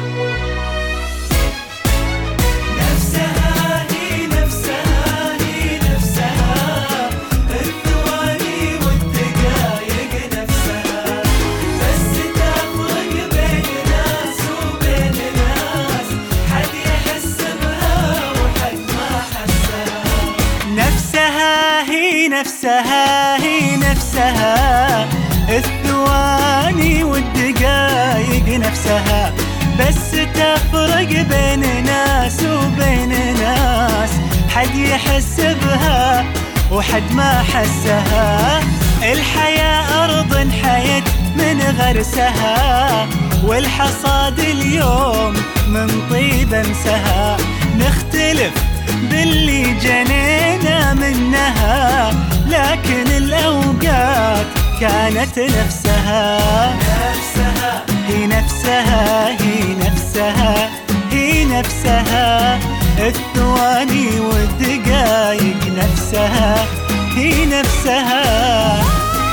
هي نفسها الثواني والدقايق نفسها، بس تفرق بين ناس وبين ناس، حد يحس بها وحد ما حسها. الحياة أرض حيت من غرسها، والحصاد اليوم من طيب أمسها. نختلف باللي جنينا منها، لكن الأوقات كانت نفسها. هي نفسها هي نفسها هي نفسها الثواني والدقايق نفسها هي نفسها.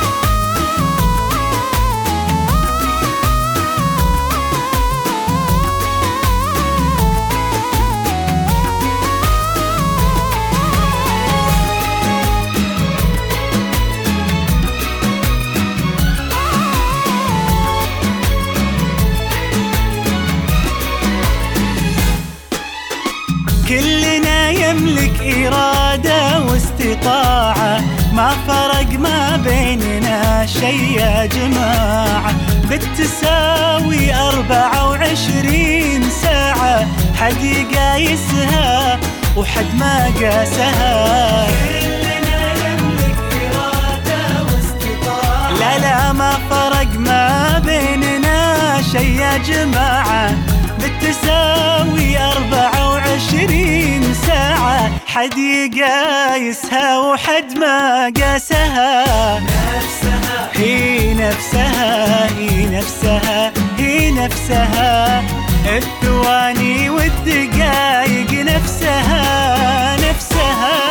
كلنا يملك إرادة واستطاعة، ما فرق ما بيننا شي يا جماعة. بالتساوي 24 ساعة، حد يقايسها وحد ما قاسها. كلنا يملك إرادة واستطاعة، لا ما فرق ما بيننا شي يا جماعة. بالتساوي 24 ساعة، حد يقايسها وحد ما قاسها. هي نفسها هي نفسها هي نفسها الثواني والدقايق نفسها نفسها.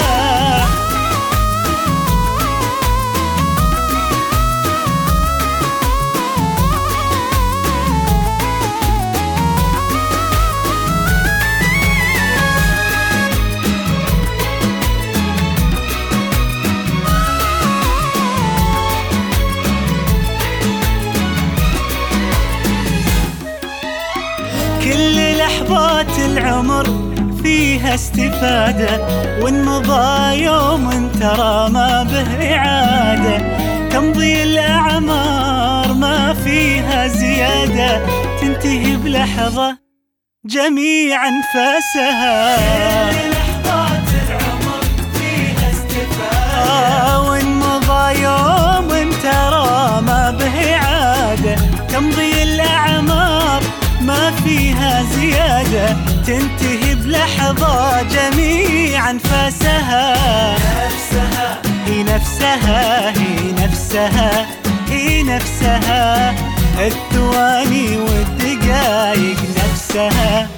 كل لحظات العمر فيها استفادة، وإن مضى يوم ترى ما به إعادة. تمضي الأعمار ما فيها زيادة، تنتهي بلحظة جميع أنفاسها. كل لحظات العمر فيها استفادة، وإن مضى يوم ترى ما به إعادة. تمضي الأعمار ما فيها زيادة، تنتهي بلحظة جميع أنفاسها. هي نفسها هي نفسها هي نفسها الثواني والدقايق نفسها.